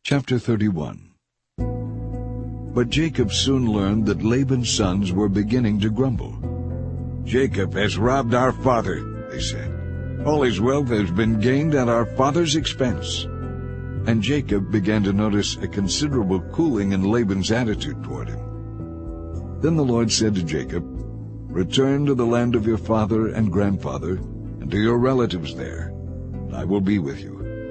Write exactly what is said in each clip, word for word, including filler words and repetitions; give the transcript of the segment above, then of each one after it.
Chapter thirty-one. But Jacob soon learned that Laban's sons were beginning to grumble. "Jacob has robbed our father," they said. "All his wealth has been gained at our father's expense." And Jacob began to notice a considerable cooling in Laban's attitude toward him. Then the Lord said to Jacob, "Return to the land of your father and grandfather, and to your relatives there, and I will be with you."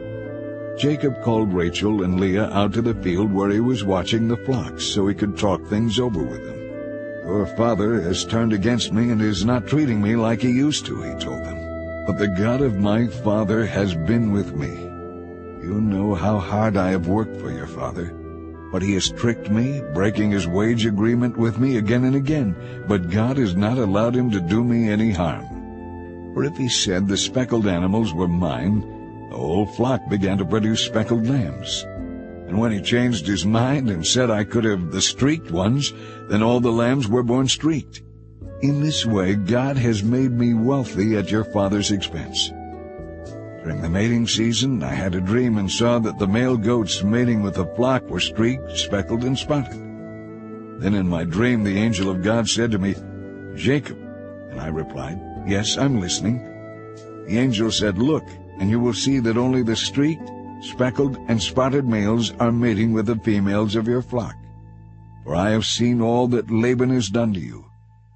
Jacob called Rachel and Leah out to the field where he was watching the flocks so he could talk things over with them. "Your father has turned against me and is not treating me like he used to," he told them. "But the God of my father has been with me. You know how hard I have worked for your father. But he has tricked me, breaking his wage agreement with me again and again. But God has not allowed him to do me any harm. For if he said the speckled animals were mine, the whole flock began to produce speckled lambs. And when he changed his mind and said I could have the streaked ones, then all the lambs were born streaked. In this way God has made me wealthy at your father's expense. During the mating season I had a dream and saw that the male goats mating with the flock were streaked, speckled, and spotted. Then in my dream the angel of God said to me, 'Jacob,' and I replied, 'Yes, I'm listening.' The angel said, 'Look, and you will see that only the streaked, speckled, and spotted males are mating with the females of your flock. For I have seen all that Laban has done to you.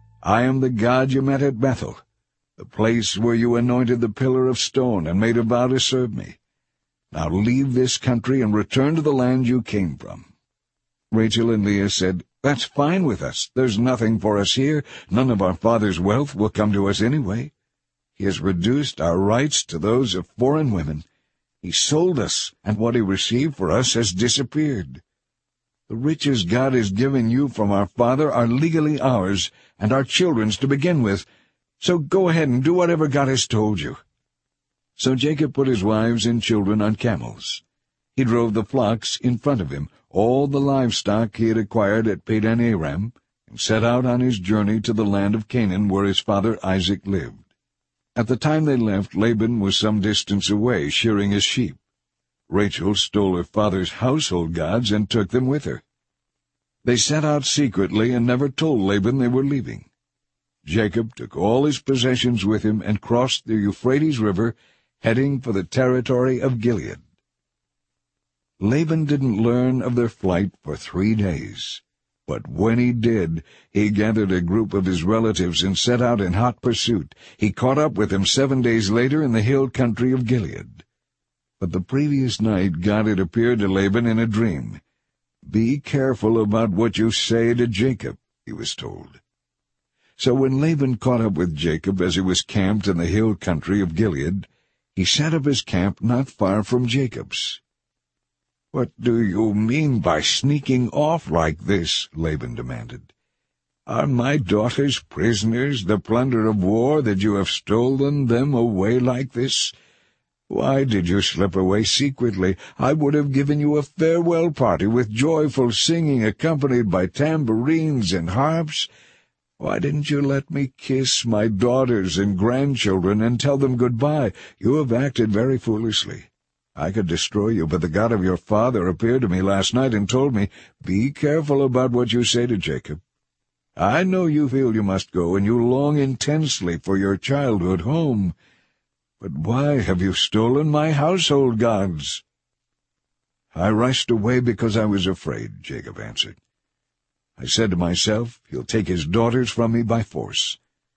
I am the God you met at Bethel, the place where you anointed the pillar of stone and made a vow to serve me. Now leave this country and return to the land you came from.' Rachel and Leah said, 'That's fine with us. There's nothing for us here. None of our father's wealth will come to us anyway. He has reduced our rights to those of foreign women. He sold us, and what he received for us has disappeared. The riches God has given you from our father are legally ours, and our children's to begin with. So go ahead and do whatever God has told you.' So Jacob put his wives and children on camels. He drove the flocks in front of him, all the livestock he had acquired at Padan Aram, and set out on his journey to the land of Canaan where his father Isaac lived. At the time they left, Laban was some distance away, shearing his sheep. Rachel stole her father's household gods and took them with her. They set out secretly and never told Laban they were leaving. Jacob took all his possessions with him and crossed the Euphrates River, heading for the territory of Gilead. Laban didn't learn of their flight for three days. But when he did, he gathered a group of his relatives and set out in hot pursuit. He caught up with them seven days later in the hill country of Gilead. But the previous night God had appeared to Laban in a dream. "Be careful about what you say to Jacob," he was told. So when Laban caught up with Jacob as he was camped in the hill country of Gilead, he set up his camp not far from Jacob's. "What do you mean by sneaking off like this?" Laban demanded. "Are my daughters prisoners, the plunder of war, that you have stolen them away like this? Why did you slip away secretly? I would have given you a farewell party with joyful singing accompanied by tambourines and harps. Why didn't you let me kiss my daughters and grandchildren and tell them goodbye? You have acted very foolishly. I could destroy you, but the God of your father appeared to me last night and told me, 'Be careful about what you say to Jacob.' I know you feel you must go, and you long intensely for your childhood home. But why have you stolen my household gods?" "I rushed away because I was afraid," Jacob answered. "I said to myself, he'll take his daughters from me by force.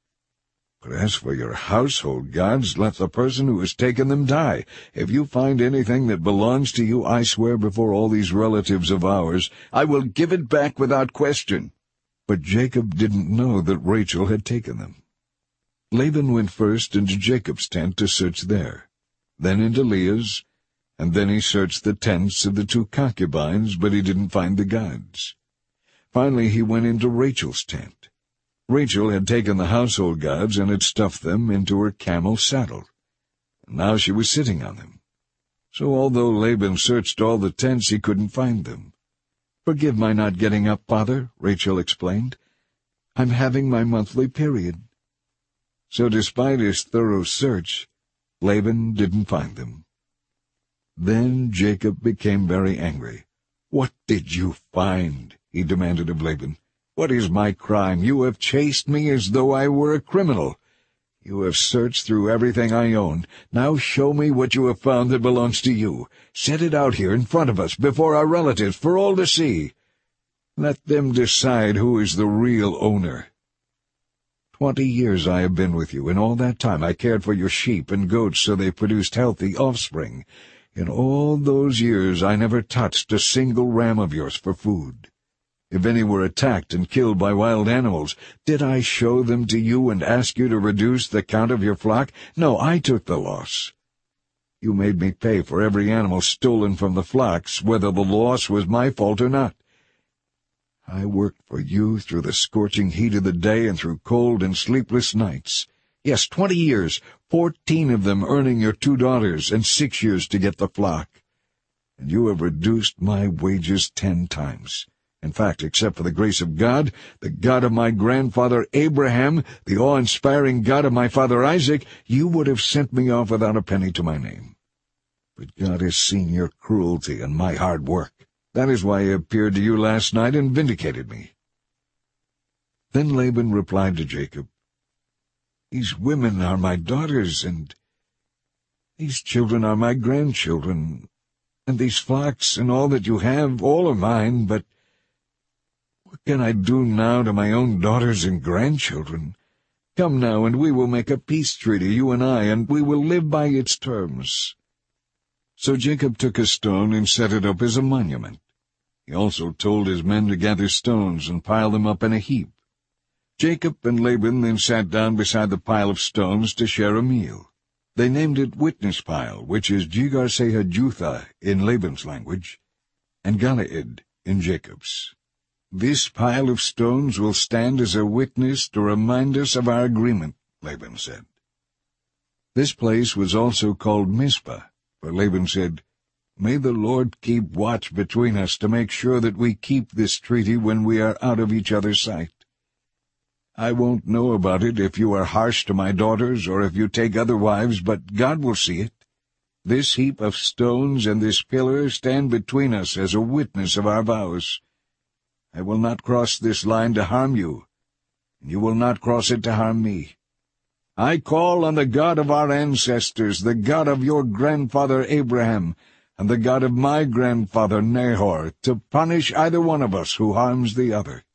But as for your household gods, let the person who has taken them die. If you find anything that belongs to you, I swear before all these relatives of ours, I will give it back without question." But Jacob didn't know that Rachel had taken them. Laban went first into Jacob's tent to search there, then into Leah's, and then he searched the tents of the two concubines, but he didn't find the gods. Finally he went into Rachel's tent. Rachel had taken the household gods and had stuffed them into her camel saddle. And now she was sitting on them. So although Laban searched all the tents, he couldn't find them. "Forgive my not getting up, father," Rachel explained. "I'm having my monthly period." So despite his thorough search, Laban didn't find them. Then Jacob became very angry. "What did you find?" he demanded of Laban. "What is my crime? You have chased me as though I were a criminal. You have searched through everything I own. Now show me what you have found that belongs to you. Set it out here in front of us, before our relatives, for all to see. Let them decide who is the real owner. Twenty years I have been with you. In all that time I cared for your sheep and goats so they produced healthy offspring. In all those years I never touched a single ram of yours for food. If any were attacked and killed by wild animals, did I show them to you and ask you to reduce the count of your flock? No, I took the loss. You made me pay for every animal stolen from the flocks, whether the loss was my fault or not. I worked for you through the scorching heat of the day and through cold and sleepless nights. Yes, twenty years, fourteen of them earning your two daughters, and six years to get the flock. And you have reduced my wages ten times. In fact, except for the grace of God, the God of my grandfather Abraham, the awe-inspiring God of my father Isaac, you would have sent me off without a penny to my name. But God has seen your cruelty and my hard work. That is why he appeared to you last night and vindicated me." Then Laban replied to Jacob, "These women are my daughters, and these children are my grandchildren, and these flocks and all that you have, all are mine, but what can I do now to my own daughters and grandchildren? Come now, and we will make a peace treaty, you and I, and we will live by its terms." So Jacob took a stone and set it up as a monument. He also told his men to gather stones and pile them up in a heap. Jacob and Laban then sat down beside the pile of stones to share a meal. They named it Witness Pile, which is Jegar-sahadutha in Laban's language, and Galeed in Jacob's. "This pile of stones will stand as a witness to remind us of our agreement," Laban said. This place was also called Mizpah, for Laban said, "May the Lord keep watch between us to make sure that we keep this treaty when we are out of each other's sight. I won't know about it if you are harsh to my daughters or if you take other wives, but God will see it. This heap of stones and this pillar stand between us as a witness of our vows. I will not cross this line to harm you, and you will not cross it to harm me. I call on the God of our ancestors, the God of your grandfather Abraham, and the God of my grandfather Nahor, to punish either one of us who harms the other."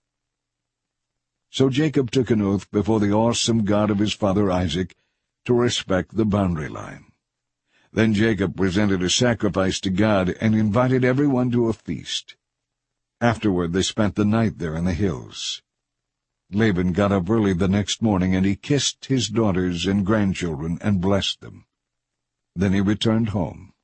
So Jacob took an oath before the awesome God of his father Isaac to respect the boundary line. Then Jacob presented a sacrifice to God and invited everyone to a feast. Afterward they spent the night there in the hills. Laban got up early the next morning, and he kissed his daughters and grandchildren and blessed them. Then he returned home.